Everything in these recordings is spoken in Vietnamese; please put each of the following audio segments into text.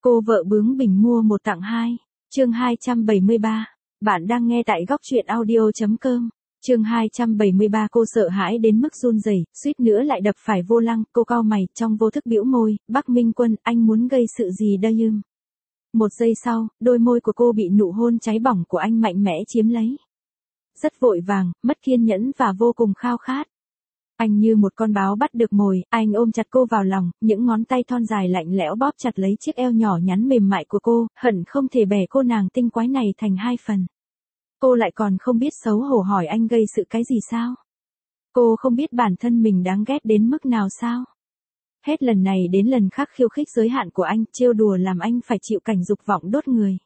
Cô vợ bướng bỉnh mua một tặng hai. Chương 273. Bạn đang nghe tại góc truyện audio.com. Chương 273. Cô sợ hãi đến mức run rẩy, suýt nữa lại đập phải vô lăng. Cô cau mày, trong vô thức bĩu môi. Bắc Minh Quân, anh muốn gây sự gì đây ưm? Một giây sau, đôi môi của cô bị nụ hôn cháy bỏng của anh mạnh mẽ chiếm lấy. Rất vội vàng, mất kiên nhẫn và vô cùng khao khát. Anh như một con báo bắt được mồi, anh ôm chặt cô vào lòng, những ngón tay thon dài lạnh lẽo bóp chặt lấy chiếc eo nhỏ nhắn mềm mại của cô, hận không thể bẻ cô nàng tinh quái này thành hai phần. Cô lại còn không biết xấu hổ hỏi anh gây sự cái gì sao? Cô không biết bản thân mình đáng ghét đến mức nào sao? Hết lần này đến lần khác khiêu khích giới hạn của anh, trêu đùa làm anh phải chịu cảnh dục vọng đốt người.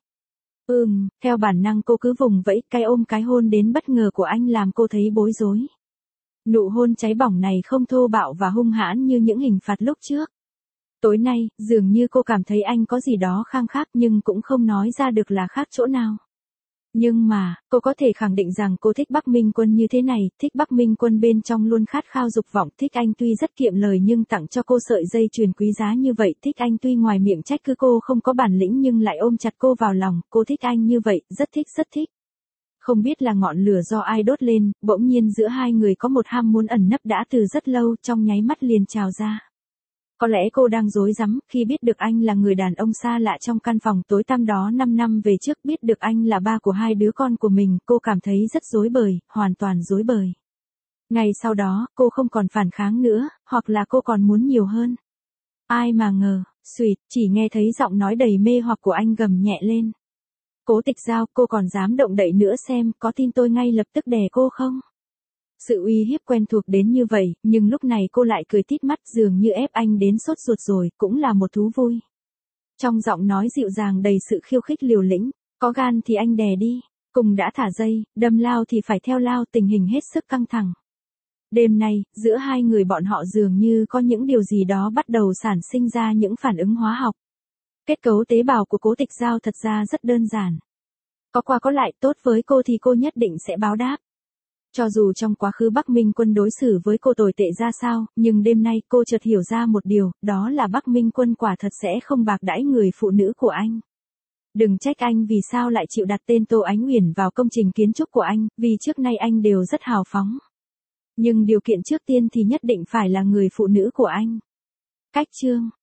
Theo bản năng cô cứ vùng vẫy, cái ôm cái hôn đến bất ngờ của anh làm cô thấy bối rối. Nụ hôn cháy bỏng này không thô bạo và hung hãn như những hình phạt lúc trước. Tối nay, dường như cô cảm thấy anh có gì đó khang khác nhưng cũng không nói ra được là khác chỗ nào. Nhưng mà, cô có thể khẳng định rằng cô thích Bắc Minh Quân như thế này, thích Bắc Minh Quân bên trong luôn khát khao dục vọng, thích anh tuy rất kiệm lời nhưng tặng cho cô sợi dây chuyền quý giá như vậy, thích anh tuy ngoài miệng trách cứ cô không có bản lĩnh nhưng lại ôm chặt cô vào lòng, cô thích anh như vậy, rất thích rất thích. Không biết là ngọn lửa do ai đốt lên, bỗng nhiên giữa hai người có một ham muốn ẩn nấp đã từ rất lâu, trong nháy mắt liền trào ra. Có lẽ cô đang rối rắm, khi biết được anh là người đàn ông xa lạ trong căn phòng tối tăm đó 5 năm về trước, biết được anh là ba của hai đứa con của mình, cô cảm thấy rất rối bời, hoàn toàn rối bời. Ngày sau đó, cô không còn phản kháng nữa, hoặc là cô còn muốn nhiều hơn. Ai mà ngờ, xuỵt, chỉ nghe thấy giọng nói đầy mê hoặc của anh gầm nhẹ lên. Cố Tịch Giao, cô còn dám động đậy nữa xem, có tin tôi ngay lập tức đè cô không? Sự uy hiếp quen thuộc đến như vậy, nhưng lúc này cô lại cười tít mắt dường như ép anh đến sốt ruột rồi, cũng là một thú vui. Trong giọng nói dịu dàng đầy sự khiêu khích liều lĩnh, có gan thì anh đè đi, cùng đã thả dây, đâm lao thì phải theo lao, tình hình hết sức căng thẳng. Đêm nay, giữa hai người bọn họ dường như có những điều gì đó bắt đầu sản sinh ra những phản ứng hóa học. Kết cấu tế bào của Cố Tịch Giao thật ra rất đơn giản. Có qua có lại, tốt với cô thì cô nhất định sẽ báo đáp. Cho dù trong quá khứ Bắc Minh Quân đối xử với cô tồi tệ ra sao, nhưng đêm nay cô chợt hiểu ra một điều, đó là Bắc Minh Quân quả thật sẽ không bạc đãi người phụ nữ của anh. Đừng trách anh vì sao lại chịu đặt tên Tô Ánh Uyển vào công trình kiến trúc của anh, vì trước nay anh đều rất hào phóng. Nhưng điều kiện trước tiên thì nhất định phải là người phụ nữ của anh. Cách chương